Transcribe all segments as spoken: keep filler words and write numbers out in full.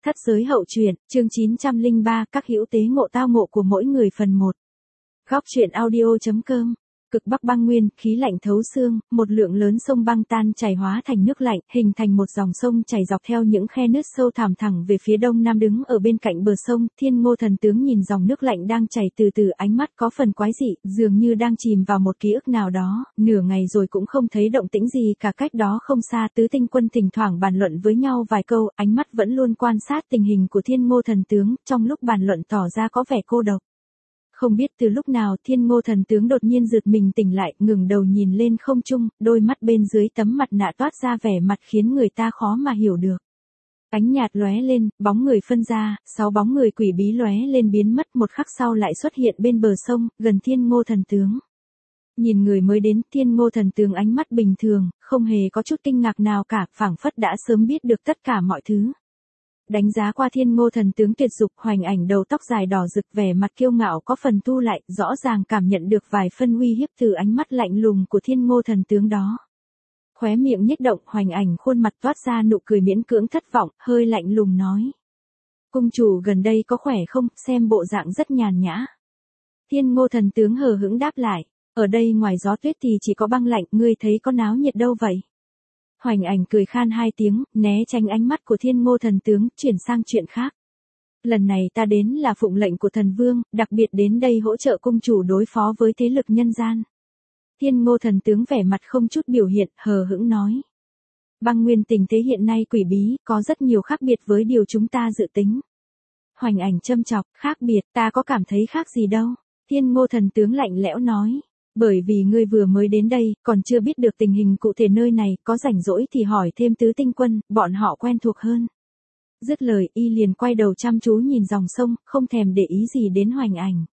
Thất giới hậu truyện, chương chín trăm lẻ ba, các hữu tế ngộ tao ngộ của mỗi người phần một. Góc truyện audio.com. Cực Bắc băng nguyên, khí lạnh thấu xương, một lượng lớn sông băng tan chảy hóa thành nước lạnh, hình thành một dòng sông chảy dọc theo những khe nứt sâu thẳm thẳng về phía đông nam. Đứng ở bên cạnh bờ sông, Thiên Ngô Thần Tướng nhìn dòng nước lạnh đang chảy từ từ, ánh mắt có phần quái dị, dường như đang chìm vào một ký ức nào đó, nửa ngày rồi cũng không thấy động tĩnh gì cả. Cách đó không xa, Tứ Tinh Quân thỉnh thoảng bàn luận với nhau vài câu, ánh mắt vẫn luôn quan sát tình hình của Thiên Ngô Thần Tướng, trong lúc bàn luận tỏ ra có vẻ cô độc. Không biết từ lúc nào Thiên Ngô Thần Tướng đột nhiên giật mình tỉnh lại, ngừng đầu nhìn lên không trung, đôi mắt bên dưới tấm mặt nạ toát ra vẻ mặt khiến người ta khó mà hiểu được. Ánh nhạt lóe lên, bóng người phân ra, sáu bóng người quỷ bí lóe lên biến mất, một khắc sau lại xuất hiện bên bờ sông, gần Thiên Ngô Thần Tướng. Nhìn người mới đến, Thiên Ngô Thần Tướng ánh mắt bình thường, không hề có chút kinh ngạc nào cả, phảng phất đã sớm biết được tất cả mọi thứ. Đánh giá qua Thiên Ngô Thần Tướng tuyệt dục, Hoành Ảnh đầu tóc dài đỏ rực, vẻ mặt kiêu ngạo có phần thu lại, rõ ràng cảm nhận được vài phân uy hiếp từ ánh mắt lạnh lùng của Thiên Ngô Thần Tướng đó. Khóe miệng nhếch động, Hoành Ảnh khuôn mặt toát ra nụ cười miễn cưỡng thất vọng, hơi lạnh lùng nói: "Cung chủ gần đây có khỏe không, xem bộ dạng rất nhàn nhã." Thiên Ngô Thần Tướng hờ hững đáp lại: "Ở đây ngoài gió tuyết thì chỉ có băng lạnh, ngươi thấy có náo nhiệt đâu vậy?" Hoành Ảnh cười khan hai tiếng, né tránh ánh mắt của Thiên Ngô Thần Tướng, chuyển sang chuyện khác. "Lần này ta đến là phụng lệnh của thần vương, đặc biệt đến đây hỗ trợ cung chủ đối phó với thế lực nhân gian." Thiên Ngô Thần Tướng vẻ mặt không chút biểu hiện, hờ hững nói: "Băng nguyên tình thế hiện nay quỷ bí, có rất nhiều khác biệt với điều chúng ta dự tính." Hoành Ảnh châm chọc: "Khác biệt, ta có cảm thấy khác gì đâu." Thiên Ngô Thần Tướng lạnh lẽo nói: "Bởi vì ngươi vừa mới đến đây, còn chưa biết được tình hình cụ thể nơi này, có rảnh rỗi thì hỏi thêm Tứ Tinh Quân, bọn họ quen thuộc hơn." Dứt lời, y liền quay đầu chăm chú nhìn dòng sông, không thèm để ý gì đến Hoành Ảnh.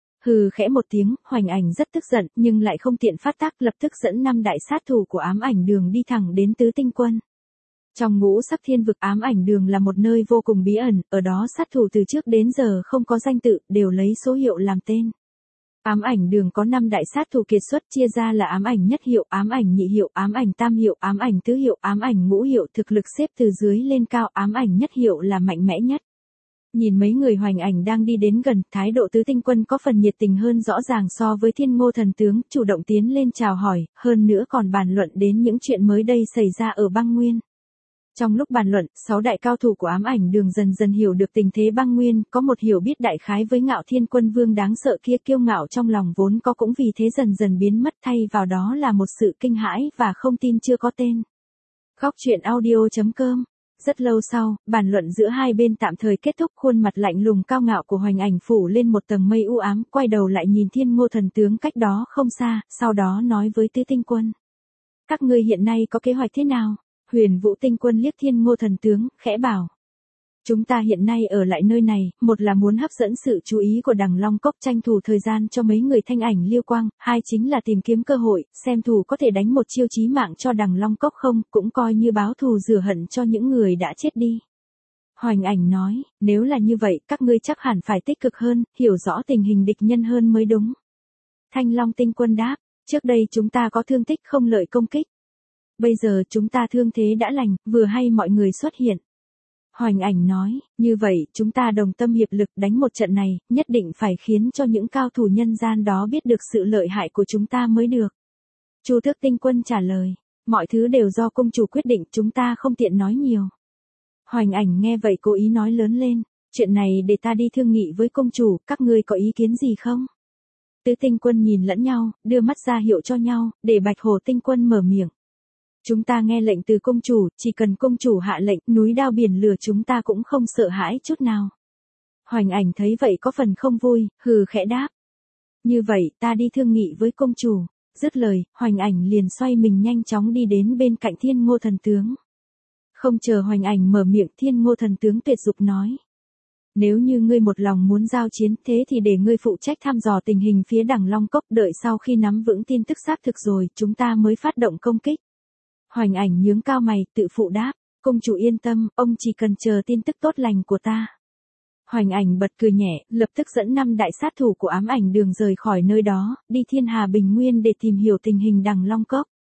Hừ khẽ một tiếng, Hoành Ảnh rất tức giận, nhưng lại không tiện phát tác, lập tức dẫn năm đại sát thủ của Ám Ảnh Đường đi thẳng đến Tứ Tinh Quân. Trong ngũ sắc thiên vực, Ám Ảnh Đường là một nơi vô cùng bí ẩn, ở đó sát thủ từ trước đến giờ không có danh tự, đều lấy số hiệu làm tên. Ám Ảnh Đường có năm đại sát thủ kiệt xuất, chia ra là Ám Ảnh nhất hiệu, Ám Ảnh nhị hiệu, Ám Ảnh tam hiệu, Ám Ảnh tứ hiệu, Ám Ảnh ngũ hiệu, thực lực xếp từ dưới lên cao, Ám Ảnh nhất hiệu là mạnh mẽ nhất. Nhìn mấy người Hoành Ảnh đang đi đến gần, thái độ Tứ Tinh Quân có phần nhiệt tình hơn rõ ràng so với Thiên Ngô Thần Tướng, chủ động tiến lên chào hỏi, hơn nữa còn bàn luận đến những chuyện mới đây xảy ra ở băng nguyên. Trong lúc bàn luận, sáu đại cao thủ của Ám Ảnh Đường dần dần hiểu được tình thế băng nguyên, có một hiểu biết đại khái với Ngạo Thiên Quân Vương đáng sợ kia, kiêu ngạo trong lòng vốn có cũng vì thế dần dần biến mất, thay vào đó là một sự kinh hãi và không tin chưa có tên. Góc truyện audio.com. Rất lâu sau, bàn luận giữa hai bên tạm thời kết thúc, khuôn mặt lạnh lùng cao ngạo của Hoành Ảnh phủ lên một tầng mây u ám, quay đầu lại nhìn Thiên Ngô Thần Tướng cách đó không xa, sau đó nói với Tứ Tinh Quân: "Các ngươi hiện nay có kế hoạch thế nào?" Huyền Vũ Tinh Quân liếc Thiên Ngô Thần Tướng, khẽ bảo: "Chúng ta hiện nay ở lại nơi này, một là muốn hấp dẫn sự chú ý của Đằng Long Cốc, tranh thủ thời gian cho mấy người Thanh Ảnh Liêu Quang, hai chính là tìm kiếm cơ hội, xem thù có thể đánh một chiêu chí mạng cho Đằng Long Cốc không, cũng coi như báo thù rửa hận cho những người đã chết đi." Hoành Ảnh nói: "Nếu là như vậy, các ngươi chắc hẳn phải tích cực hơn, hiểu rõ tình hình địch nhân hơn mới đúng." Thanh Long Tinh Quân đáp: "Trước đây chúng ta có thương tích không lợi công kích. Bây giờ chúng ta thương thế đã lành, vừa hay mọi người xuất hiện." Hoành Ảnh nói: "Như vậy, chúng ta đồng tâm hiệp lực đánh một trận này, nhất định phải khiến cho những cao thủ nhân gian đó biết được sự lợi hại của chúng ta mới được." Chu Tước Tinh Quân trả lời: "Mọi thứ đều do cung chủ quyết định, chúng ta không tiện nói nhiều." Hoành Ảnh nghe vậy cố ý nói lớn lên: "Chuyện này để ta đi thương nghị với cung chủ, các ngươi có ý kiến gì không?" Tứ Tinh Quân nhìn lẫn nhau, đưa mắt ra hiệu cho nhau, để Bạch Hổ Tinh Quân mở miệng: "Chúng ta nghe lệnh từ cung chủ, chỉ cần cung chủ hạ lệnh, núi đao biển lửa chúng ta cũng không sợ hãi chút nào." Hoành Ảnh thấy vậy có phần không vui, hừ khẽ đáp: "Như vậy, ta đi thương nghị với cung chủ." Dứt lời, Hoành Ảnh liền xoay mình nhanh chóng đi đến bên cạnh Thiên Ngô Thần Tướng. Không chờ Hoành Ảnh mở miệng, Thiên Ngô Thần Tướng tuyệt dục nói: "Nếu như ngươi một lòng muốn giao chiến, thế thì để ngươi phụ trách thăm dò tình hình phía Đằng Long Cốc, đợi sau khi nắm vững tin tức xác thực rồi, chúng ta mới phát động công kích." Hoành Ảnh nhướng cao mày, tự phụ đáp: "Cung chủ yên tâm, ông chỉ cần chờ tin tức tốt lành của ta." Hoành Ảnh bật cười nhẹ, lập tức dẫn năm đại sát thủ của Ám Ảnh Đường rời khỏi nơi đó, đi Thiên Hà Bình Nguyên để tìm hiểu tình hình Đằng Long Cốc.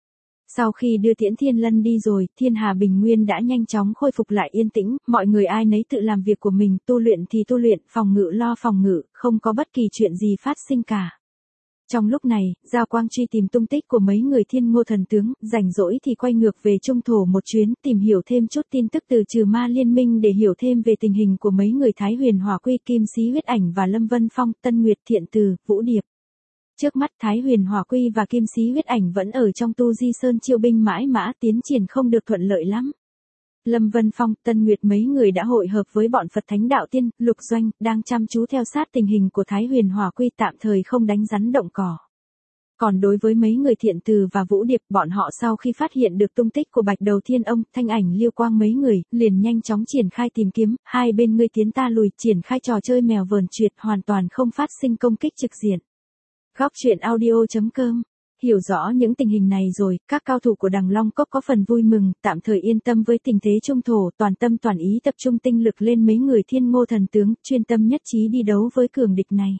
Sau khi đưa Tiễn Thiên Lân đi rồi, Thiên Hà Bình Nguyên đã nhanh chóng khôi phục lại yên tĩnh, mọi người ai nấy tự làm việc của mình, tu luyện thì tu luyện, phòng ngự lo phòng ngự, không có bất kỳ chuyện gì phát sinh cả. Trong lúc này, Giao Quang truy tìm tung tích của mấy người Thiên Ngô thần tướng, rảnh rỗi thì quay ngược về Trung Thổ một chuyến, tìm hiểu thêm chút tin tức từ Trừ Ma Liên Minh để hiểu thêm về tình hình của mấy người Thái Huyền Hỏa Quy, Kim Sĩ Huyết Ảnh và Lâm Vân Phong, Tân Nguyệt Thiện Từ, Vũ Điệp. Trước mắt Thái Huyền Hỏa Quy và Kim Sĩ Huyết Ảnh vẫn ở trong Tu Di Sơn chiêu binh mãi mã, tiến triển không được thuận lợi lắm. Lâm Vân Phong, Tân Nguyệt mấy người đã hội hợp với bọn Phật Thánh Đạo Tiên, Lục Doanh, đang chăm chú theo sát tình hình của Thái Huyền Hỏa Quy, tạm thời không đánh rắn động cỏ. Còn đối với mấy người Thiện Từ và Vũ Điệp, bọn họ sau khi phát hiện được tung tích của Bạch Đầu Thiên Ông, Thanh Ảnh Liêu Quang mấy người, liền nhanh chóng triển khai tìm kiếm, hai bên ngươi tiến ta lùi, triển khai trò chơi mèo vờn truyệt, hoàn toàn không phát sinh công kích trực diện. Góc truyện audio chấm com. Hiểu rõ những tình hình này rồi, các cao thủ của Đằng Long Cốc có phần vui mừng, tạm thời yên tâm với tình thế Trung Thổ, toàn tâm toàn ý tập trung tinh lực lên mấy người Thiên Ngô thần tướng, chuyên tâm nhất trí đi đấu với cường địch này.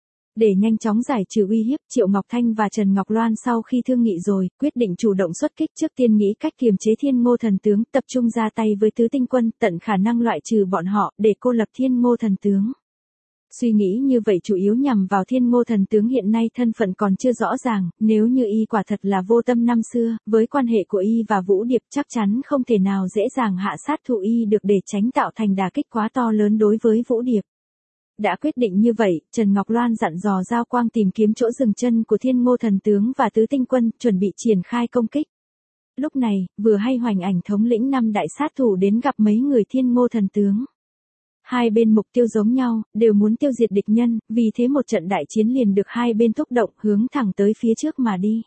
Để nhanh chóng giải trừ uy hiếp, Triệu Ngọc Thanh và Trần Ngọc Loan sau khi thương nghị rồi, quyết định chủ động xuất kích, trước tiên nghĩ cách kiềm chế Thiên Ngô thần tướng, tập trung ra tay với tứ tinh quân, tận khả năng loại trừ bọn họ, để cô lập Thiên Ngô thần tướng. Suy nghĩ như vậy chủ yếu nhằm vào Thiên Ngô thần tướng hiện nay thân phận còn chưa rõ ràng, nếu như y quả thật là vô tâm năm xưa, với quan hệ của y và Vũ Điệp chắc chắn không thể nào dễ dàng hạ sát thủ y được, để tránh tạo thành đả kích quá to lớn đối với Vũ Điệp. Đã quyết định như vậy, Trần Ngọc Loan dặn dò Giao Quang tìm kiếm chỗ dừng chân của Thiên Ngô thần tướng và tứ tinh quân, chuẩn bị triển khai công kích. Lúc này, vừa hay Hoành Ảnh thống lĩnh năm đại sát thủ đến gặp mấy người Thiên Ngô thần tướng. Hai bên mục tiêu giống nhau, đều muốn tiêu diệt địch nhân, vì thế một trận đại chiến liền được hai bên thúc động, hướng thẳng tới phía trước mà đi.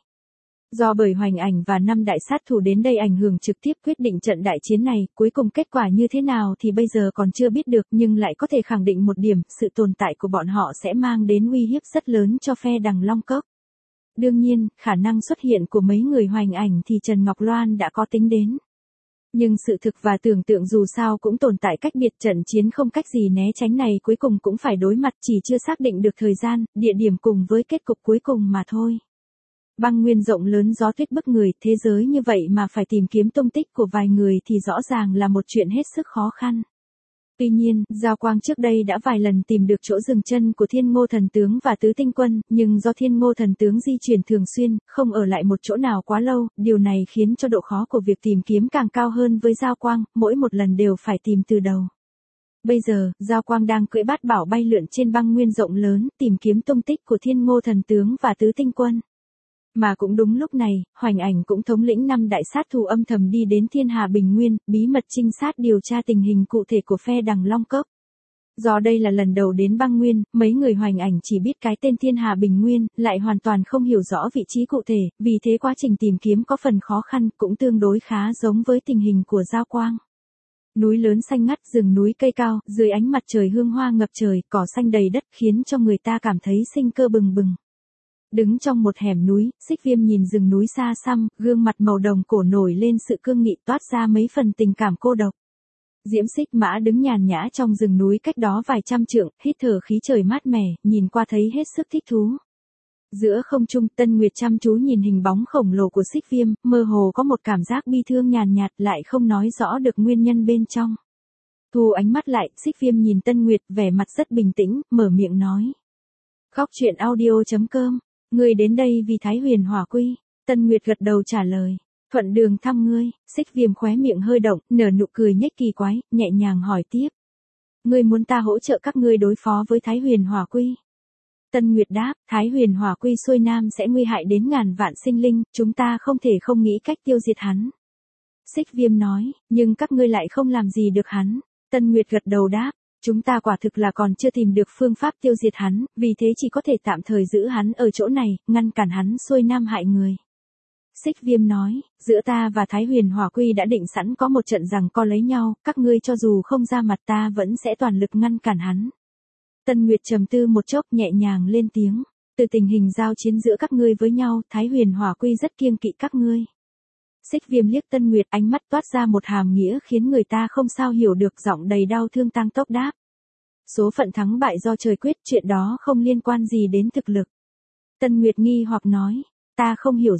Do bởi Hoành Ảnh và năm đại sát thủ đến đây ảnh hưởng trực tiếp quyết định trận đại chiến này, cuối cùng kết quả như thế nào thì bây giờ còn chưa biết được, nhưng lại có thể khẳng định một điểm, sự tồn tại của bọn họ sẽ mang đến uy hiếp rất lớn cho phe Đằng Long Cốc. Đương nhiên, khả năng xuất hiện của mấy người Hoành Ảnh thì Trần Ngọc Loan đã có tính đến. Nhưng sự thực và tưởng tượng dù sao cũng tồn tại cách biệt, trận chiến không cách gì né tránh này cuối cùng cũng phải đối mặt, chỉ chưa xác định được thời gian, địa điểm cùng với kết cục cuối cùng mà thôi. Băng nguyên rộng lớn gió tuyết bức người, thế giới như vậy mà phải tìm kiếm tung tích của vài người thì rõ ràng là một chuyện hết sức khó khăn. Tuy nhiên, Giao Quang trước đây đã vài lần tìm được chỗ dừng chân của Thiên Ngô thần tướng và tứ tinh quân, nhưng do Thiên Ngô thần tướng di chuyển thường xuyên, không ở lại một chỗ nào quá lâu, điều này khiến cho độ khó của việc tìm kiếm càng cao hơn với Giao Quang, mỗi một lần đều phải tìm từ đầu. Bây giờ, Giao Quang đang cưỡi bát bảo bay lượn trên băng nguyên rộng lớn, tìm kiếm tung tích của Thiên Ngô thần tướng và tứ tinh quân. Mà cũng đúng lúc này, Hoành Ảnh cũng thống lĩnh năm đại sát thủ âm thầm đi đến Thiên Hà Bình Nguyên, bí mật trinh sát điều tra tình hình cụ thể của phe Đằng Long Cốc. Do đây là lần đầu đến băng nguyên, mấy người Hoành Ảnh chỉ biết cái tên Thiên Hà Bình Nguyên, lại hoàn toàn không hiểu rõ vị trí cụ thể, vì thế quá trình tìm kiếm có phần khó khăn, cũng tương đối khá giống với tình hình của Giao Quang. Núi lớn xanh ngắt, rừng núi cây cao, dưới ánh mặt trời hương hoa ngập trời, cỏ xanh đầy đất khiến cho người ta cảm thấy sinh cơ bừng bừng. Đứng trong một hẻm núi, Xích Viêm nhìn rừng núi xa xăm, gương mặt màu đồng cổ nổi lên sự cương nghị, toát ra mấy phần tình cảm cô độc. Diễm Xích Mã đứng nhàn nhã trong rừng núi cách đó vài trăm trượng, hít thở khí trời mát mẻ, nhìn qua thấy hết sức thích thú. Giữa không trung, Tân Nguyệt chăm chú nhìn hình bóng khổng lồ của Xích Viêm, mơ hồ có một cảm giác bi thương nhàn nhạt, lại không nói rõ được nguyên nhân bên trong. Thu ánh mắt lại, Xích Viêm nhìn Tân Nguyệt, vẻ mặt rất bình tĩnh, mở miệng nói. Góc truyện audio chấm com. Ngươi đến đây vì Thái Huyền Hỏa Quy. Tân Nguyệt gật đầu trả lời. Thuận đường thăm ngươi. Xích Viêm khóe miệng hơi động, nở nụ cười nhếch kỳ quái, nhẹ nhàng hỏi tiếp. Ngươi muốn ta hỗ trợ các ngươi đối phó với Thái Huyền Hỏa Quy? Tân Nguyệt đáp, Thái Huyền Hỏa Quy xuôi nam sẽ nguy hại đến ngàn vạn sinh linh, chúng ta không thể không nghĩ cách tiêu diệt hắn. Xích Viêm nói, nhưng các ngươi lại không làm gì được hắn. Tân Nguyệt gật đầu đáp. Chúng ta quả thực là còn chưa tìm được phương pháp tiêu diệt hắn, vì thế chỉ có thể tạm thời giữ hắn ở chỗ này, ngăn cản hắn xuôi nam hại người. Xích Viêm nói, giữa ta và Thái Huyền Hỏa Quy đã định sẵn có một trận giằng co lấy nhau, các ngươi cho dù không ra mặt ta vẫn sẽ toàn lực ngăn cản hắn. Tân Nguyệt trầm tư một chốc nhẹ nhàng lên tiếng, từ tình hình giao chiến giữa các ngươi với nhau, Thái Huyền Hỏa Quy rất kiêng kỵ các ngươi. Xích Viêm liếc Tân Nguyệt, ánh mắt toát ra một hàm nghĩa khiến người ta không sao hiểu được, giọng đầy đau thương tăng tốc đáp. Số phận thắng bại do trời quyết, chuyện đó không liên quan gì đến thực lực. Tân Nguyệt nghi hoặc nói, ta không hiểu rõ.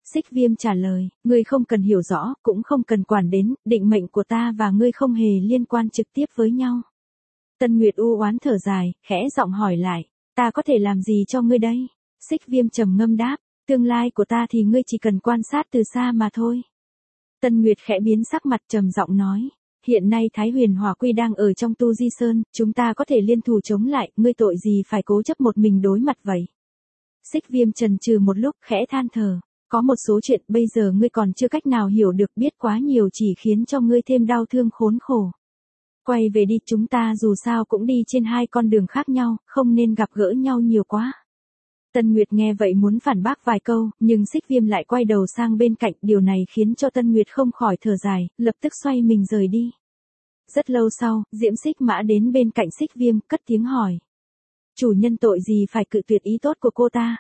Xích Viêm trả lời, ngươi không cần hiểu rõ, cũng không cần quản đến, định mệnh của ta và ngươi không hề liên quan trực tiếp với nhau. Tân Nguyệt u oán thở dài, khẽ giọng hỏi lại, ta có thể làm gì cho ngươi đây? Xích Viêm trầm ngâm đáp, tương lai của ta thì ngươi chỉ cần quan sát từ xa mà thôi. Tân Nguyệt khẽ biến sắc mặt trầm giọng nói, hiện nay Thái Huyền Hỏa Quy đang ở trong Tu Di Sơn, chúng ta có thể liên thủ chống lại, ngươi tội gì phải cố chấp một mình đối mặt vậy? Xích Viêm chần chừ một lúc khẽ than thở, có một số chuyện bây giờ ngươi còn chưa cách nào hiểu được, biết quá nhiều chỉ khiến cho ngươi thêm đau thương khốn khổ. Quay về đi, chúng ta dù sao cũng đi trên hai con đường khác nhau, không nên gặp gỡ nhau nhiều quá. Tân Nguyệt nghe vậy muốn phản bác vài câu, nhưng Xích Viêm lại quay đầu sang bên cạnh, điều này khiến cho Tân Nguyệt không khỏi thở dài, lập tức xoay mình rời đi. Rất lâu sau, Diễm Xích Mã đến bên cạnh Xích Viêm, cất tiếng hỏi. Chủ nhân tội gì phải cự tuyệt ý tốt của cô ta?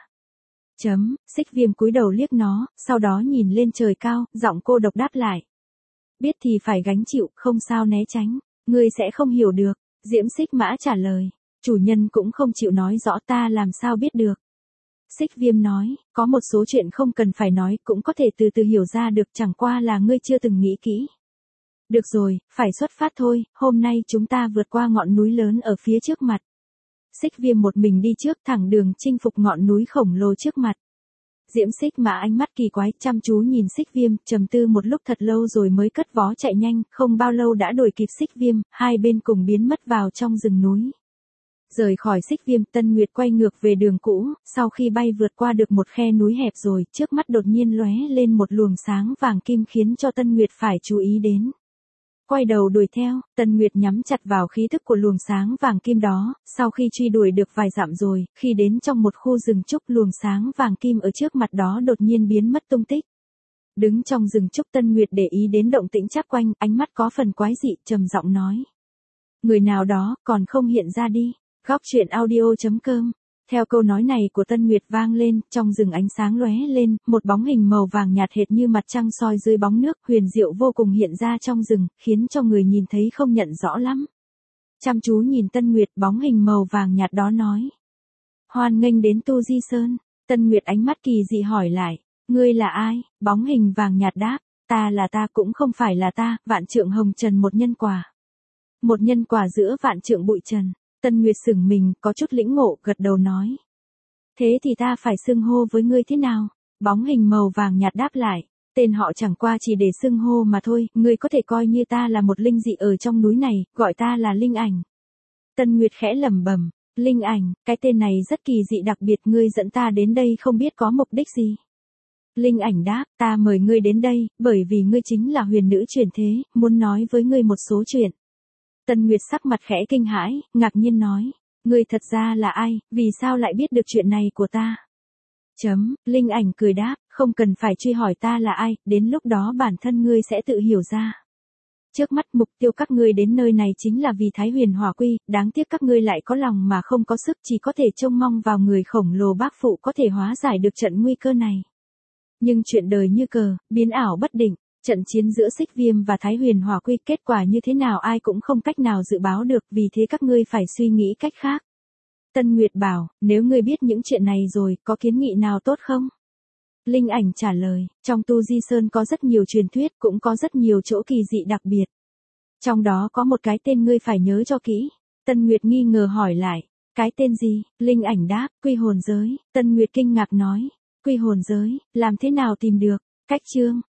Chấm, Xích Viêm cúi đầu liếc nó, sau đó nhìn lên trời cao, giọng cô độc đáp lại. Biết thì phải gánh chịu, không sao né tránh, ngươi sẽ không hiểu được. Diễm Xích Mã trả lời, chủ nhân cũng không chịu nói rõ, ta làm sao biết được. Xích Viêm nói, có một số chuyện không cần phải nói, cũng có thể từ từ hiểu ra được, chẳng qua là ngươi chưa từng nghĩ kỹ. Được rồi, phải xuất phát thôi, hôm nay chúng ta vượt qua ngọn núi lớn ở phía trước mặt. Xích Viêm một mình đi trước, thẳng đường chinh phục ngọn núi khổng lồ trước mặt. Diễm Xích Mã ánh mắt kỳ quái, chăm chú nhìn Xích Viêm, trầm tư một lúc thật lâu rồi mới cất vó chạy nhanh, không bao lâu đã đuổi kịp Xích Viêm, hai bên cùng biến mất vào trong rừng núi. Rời khỏi Xích Viêm, Tân Nguyệt quay ngược về đường cũ, sau khi bay vượt qua được một khe núi hẹp rồi, trước mắt đột nhiên lóe lên một luồng sáng vàng kim khiến cho Tân Nguyệt phải chú ý đến. Quay đầu đuổi theo, Tân Nguyệt nhắm chặt vào khí thức của luồng sáng vàng kim đó, sau khi truy đuổi được vài dặm rồi, khi đến trong một khu rừng trúc, luồng sáng vàng kim ở trước mặt đó đột nhiên biến mất tung tích. Đứng trong rừng trúc, Tân Nguyệt để ý đến động tĩnh chắp quanh, ánh mắt có phần quái dị, trầm giọng nói. Người nào đó, còn không hiện ra đi. Góc truyện audio chấm com. Theo câu nói này của Tân Nguyệt vang lên, trong rừng ánh sáng lóe lên, một bóng hình màu vàng nhạt hệt như mặt trăng soi dưới bóng nước, huyền diệu vô cùng hiện ra trong rừng, khiến cho người nhìn thấy không nhận rõ lắm. Chăm chú nhìn Tân Nguyệt, bóng hình màu vàng nhạt đó nói. Hoan nghênh đến Tu Di Sơn. Tân Nguyệt ánh mắt kỳ dị hỏi lại, ngươi là ai? Bóng hình vàng nhạt đáp, ta là ta, cũng không phải là ta, vạn trượng hồng trần, một nhân quả. Một nhân quả giữa vạn trượng bụi trần. Tân Nguyệt sửng mình, có chút lĩnh ngộ, gật đầu nói. Thế thì ta phải xưng hô với ngươi thế nào? Bóng hình màu vàng nhạt đáp lại. Tên họ chẳng qua chỉ để xưng hô mà thôi, ngươi có thể coi như ta là một linh dị ở trong núi này, gọi ta là Linh Ảnh. Tân Nguyệt khẽ lẩm bẩm, Linh Ảnh, cái tên này rất kỳ dị đặc biệt, ngươi dẫn ta đến đây không biết có mục đích gì. Linh Ảnh đáp, ta mời ngươi đến đây, bởi vì ngươi chính là huyền nữ chuyển thế, muốn nói với ngươi một số chuyện. Tân Nguyệt sắc mặt khẽ kinh hãi, ngạc nhiên nói, ngươi thật ra là ai, vì sao lại biết được chuyện này của ta? Chấm, Linh Ảnh cười đáp, không cần phải truy hỏi ta là ai, đến lúc đó bản thân ngươi sẽ tự hiểu ra. Trước mắt mục tiêu các ngươi đến nơi này chính là vì Thái Huyền Hỏa Quy, đáng tiếc các ngươi lại có lòng mà không có sức, chỉ có thể trông mong vào người khổng lồ bác phụ có thể hóa giải được trận nguy cơ này. Nhưng chuyện đời như cờ, biến ảo bất định. Trận chiến giữa Xích Viêm và Thái Huyền Hỏa Quy kết quả như thế nào ai cũng không cách nào dự báo được, vì thế các ngươi phải suy nghĩ cách khác. Tân Nguyệt bảo, nếu ngươi biết những chuyện này rồi, có kiến nghị nào tốt không? Linh Ảnh trả lời, trong Tu Di Sơn có rất nhiều truyền thuyết, cũng có rất nhiều chỗ kỳ dị đặc biệt. Trong đó có một cái tên ngươi phải nhớ cho kỹ. Tân Nguyệt nghi ngờ hỏi lại, cái tên gì? Linh Ảnh đáp, Quy Hồn Giới. Tân Nguyệt kinh ngạc nói, Quy Hồn Giới, làm thế nào tìm được? Cách chương.